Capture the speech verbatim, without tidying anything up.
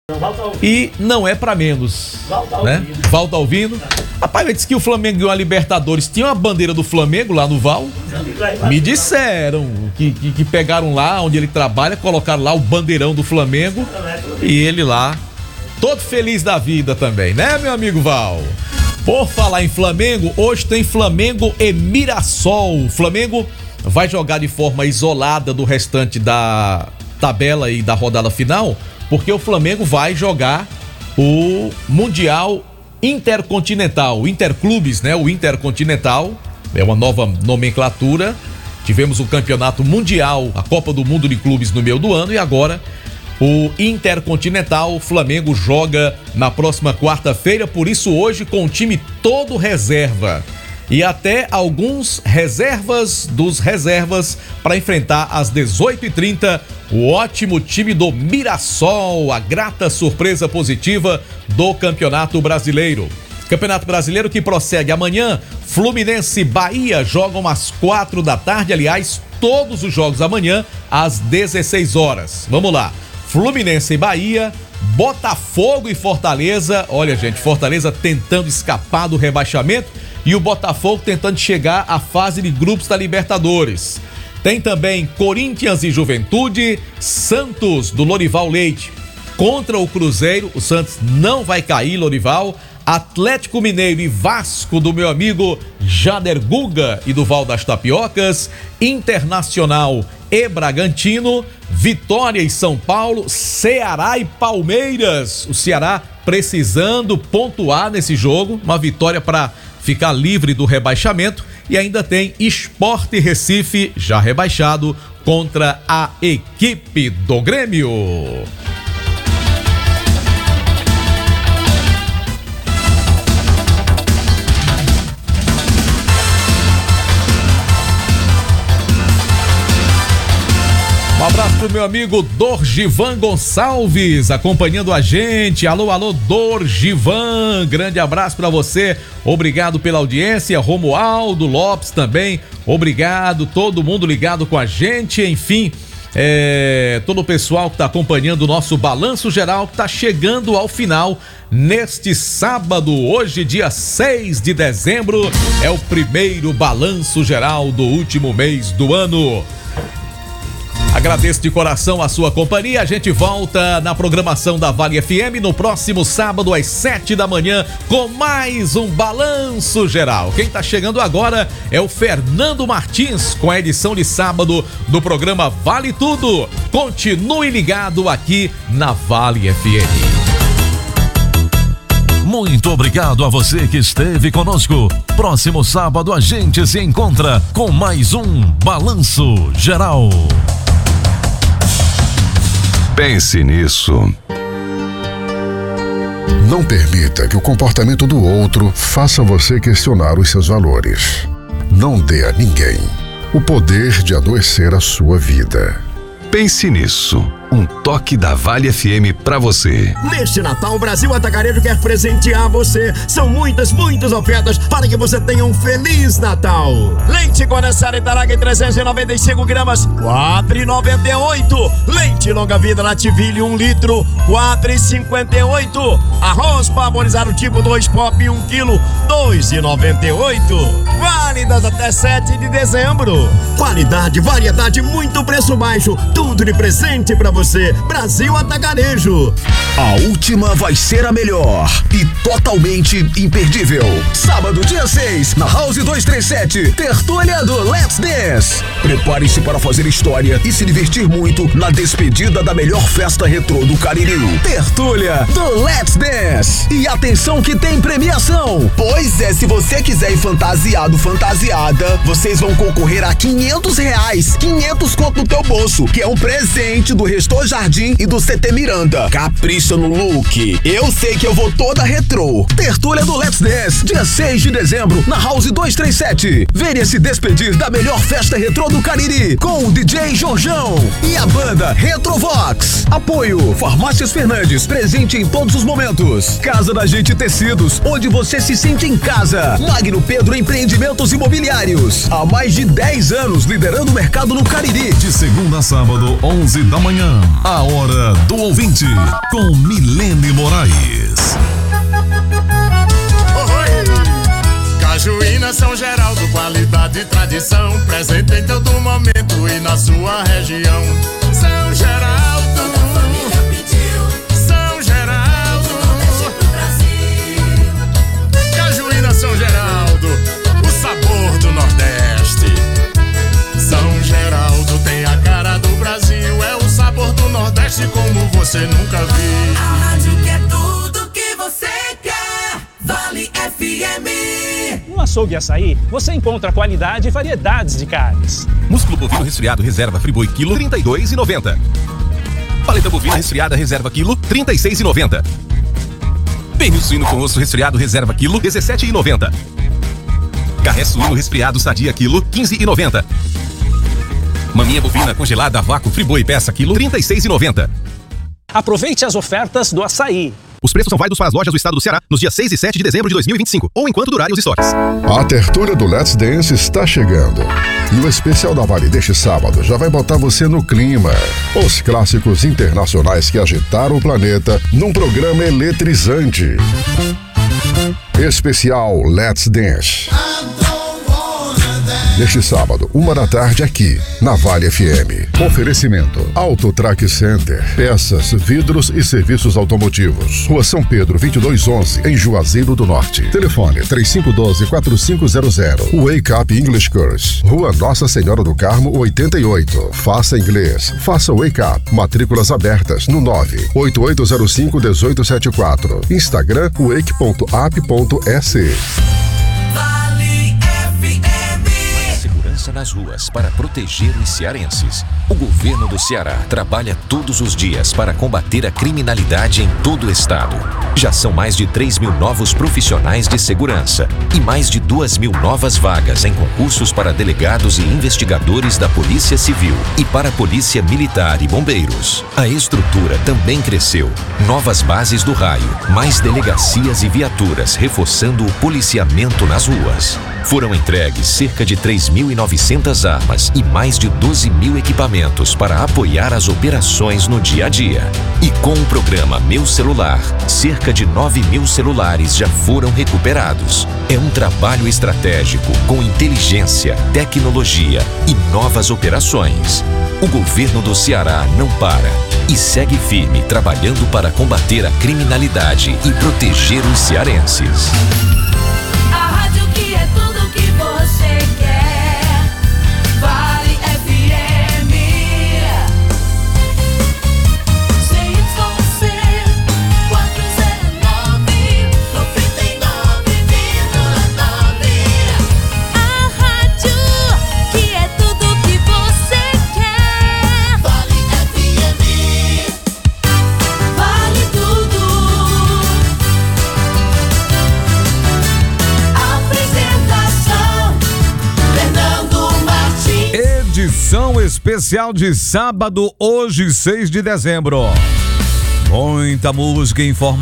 E não é pra menos, né? Valdo Alvino. Rapaz, disse que o Flamengo ganhou a Libertadores. Tinha uma bandeira do Flamengo lá no Val. Me disseram que, que, que pegaram lá onde ele trabalha, colocaram lá o bandeirão do Flamengo. E ele lá, todo feliz da vida também, né, meu amigo Val? Por falar em Flamengo, hoje tem Flamengo e Mirassol. O Flamengo vai jogar de forma isolada do restante da tabela e da rodada final, porque o Flamengo vai jogar o Mundial Intercontinental, o Interclubes, né? O Intercontinental é uma nova nomenclatura. Tivemos o Campeonato Mundial, a Copa do Mundo de Clubes no meio do ano, e agora o Intercontinental. O Flamengo joga na próxima quarta-feira, por isso hoje com o time todo reserva. E até alguns reservas dos reservas para enfrentar às dezoito e trinta o ótimo time do Mirassol, a grata surpresa positiva do Campeonato Brasileiro. Campeonato Brasileiro que prossegue amanhã. Fluminense e Bahia jogam às quatro da tarde, aliás, todos os jogos amanhã às dezesseis horas. Vamos lá. Fluminense e Bahia, Botafogo e Fortaleza. Olha, gente, Fortaleza tentando escapar do rebaixamento e o Botafogo tentando chegar à fase de grupos da Libertadores. Tem também Corinthians e Juventude, Santos do Lorival Leite contra o Cruzeiro. O Santos não vai cair, Lorival. Atlético Mineiro e Vasco do meu amigo Jader Guga e do Val das Tapiocas. Internacional e Bragantino, Vitória e São Paulo, Ceará e Palmeiras. O Ceará precisando pontuar nesse jogo, uma vitória para ficar livre do rebaixamento. E ainda tem Sport Recife, já rebaixado, contra a equipe do Grêmio. Um abraço pro meu amigo Dorgivan Gonçalves, acompanhando a gente. Alô, alô, Dorgivan, grande abraço pra você. Obrigado pela audiência. Romualdo Lopes também, obrigado. Todo mundo ligado com a gente. Enfim, é, todo o pessoal que tá acompanhando o nosso Balanço Geral, que tá chegando ao final neste sábado. Hoje, dia seis de dezembro, é o primeiro Balanço Geral do último mês do ano. Agradeço de coração a sua companhia. A gente volta na programação da Vale F M no próximo sábado às sete da manhã com mais um Balanço Geral. Quem tá chegando agora é o Fernando Martins com a edição de sábado do programa Vale Tudo. Continue ligado aqui na Vale F M. Muito obrigado a você que esteve conosco. Próximo sábado a gente se encontra com mais um Balanço Geral. Pense nisso. Não permita que o comportamento do outro faça você questionar os seus valores. Não dê a ninguém o poder de adoecer a sua vida. Pense nisso. Um toque da Vale F M pra você. Neste Natal, o Brasil Atacarejo quer presentear você. São muitas, muitas ofertas para que você tenha um Feliz Natal. Leite condensado Itaraga trezentos e noventa e cinco gramas, quatro reais e noventa e oito centavos. Leite longa vida Nativilho um litro, quatro reais e cinquenta e oito centavos. Arroz parboilizado tipo dois pop um quilo, dois reais e noventa e oito centavos. Válidas até sete de dezembro. Qualidade, variedade, muito preço baixo. Tudo de presente pra você. Você, Brasil Atacarejo. A última vai ser a melhor e totalmente imperdível. Sábado, dia seis, na House duzentos e trinta e sete, Tertúlia do Let's Dance. Prepare-se para fazer história e se divertir muito na despedida da melhor festa retrô do Cariri. Tertúlia do Let's Dance. E atenção que tem premiação. Pois é, se você quiser ir fantasiado, fantasiada, vocês vão concorrer a quinhentos reais. quinhentos conto no teu bolso, que é um presente do Restor Jardim e do C T Miranda. Capricha no look. Eu sei que eu vou toda retrô. Tertúlia do Let's Dance, dia seis de dezembro, na House duzentos e trinta e sete. Venha se despedir da melhor festa retrô do Cariri, com o D J Jorjão e a banda Retrovox. Apoio Farmácias Fernandes, presente em todos os momentos. Casa da Gente Tecidos, onde você se sente em casa. Magno Pedro Empreendimentos Imobiliários, há mais de dez anos liderando o mercado no Cariri. De segunda a sábado, onze da manhã, a hora do ouvinte, com Milene Lene Moraes. Cajuína São Geraldo, qualidade e tradição, presente em todo momento e na sua região. São Geraldo, toda a família pediu. São Geraldo, Nordeste pro Brasil. Cajuína São Geraldo, o sabor do Nordeste. São Geraldo tem a cara do Brasil, é o sabor do Nordeste como você nunca viu. A rádio que é tudo que você quer, Vale F M. No Açougue Açaí, você encontra qualidade e variedades de carnes. Músculo bovino resfriado reserva Friboi quilo, trinta e dois reais e noventa centavos. Paleta bovina resfriada reserva quilo, trinta e seis reais e noventa centavos. Pernil suíno com osso resfriado reserva quilo, dezessete reais e noventa centavos. Carré suíno resfriado sadia quilo, quinze reais e noventa centavos. Maminha bovina congelada a vácuo Friboi peça quilo, trinta e seis reais e noventa centavos. Aproveite as ofertas do Açaí. Os preços são válidos para as lojas do estado do Ceará nos dias seis e sete de dezembro de dois mil e vinte e cinco ou enquanto durarem os estoques. A tertúlia do Let's Dance está chegando. E o especial da Vale deste sábado já vai botar você no clima. Os clássicos internacionais que agitaram o planeta num programa eletrizante. Especial Let's Dance. Neste sábado, uma da tarde aqui, na Vale F M. Oferecimento Auto Track Center. Peças, vidros e serviços automotivos. Rua São Pedro, vinte e dois onze, em Juazeiro do Norte. Telefone três cinco um dois, quatro cinco zero zero. Wake Up English Course. Rua Nossa Senhora do Carmo, oitenta e oito. Faça inglês. Faça Wake Up. Matrículas abertas no nove oito oito zero cinco, um oito sete quatro. Instagram wake ponto up ponto s. Nas ruas para proteger os cearenses. O governo do Ceará trabalha todos os dias para combater a criminalidade em todo o estado. Já são mais de três mil novos profissionais de segurança e mais de duas mil novas vagas em concursos para delegados e investigadores da Polícia Civil e para a Polícia Militar e Bombeiros. A estrutura também cresceu. Novas bases do raio, mais delegacias e viaturas reforçando o policiamento nas ruas. Foram entregues cerca de três mil e novecentas armas e mais de doze mil equipamentos para apoiar as operações no dia a dia. E com o programa Meu Celular, cerca de nove mil celulares já foram recuperados. É um trabalho estratégico com inteligência, tecnologia e novas operações. O governo do Ceará não para e segue firme trabalhando para combater a criminalidade e proteger os cearenses. Você quer Vale F M C Y C quatrocentos e nove, noventa e nove vírgula nove. A rádio que é tudo que você quer. Vale F M. Vale tudo. Edição especial de sábado, hoje, seis de dezembro. Muita música e informação.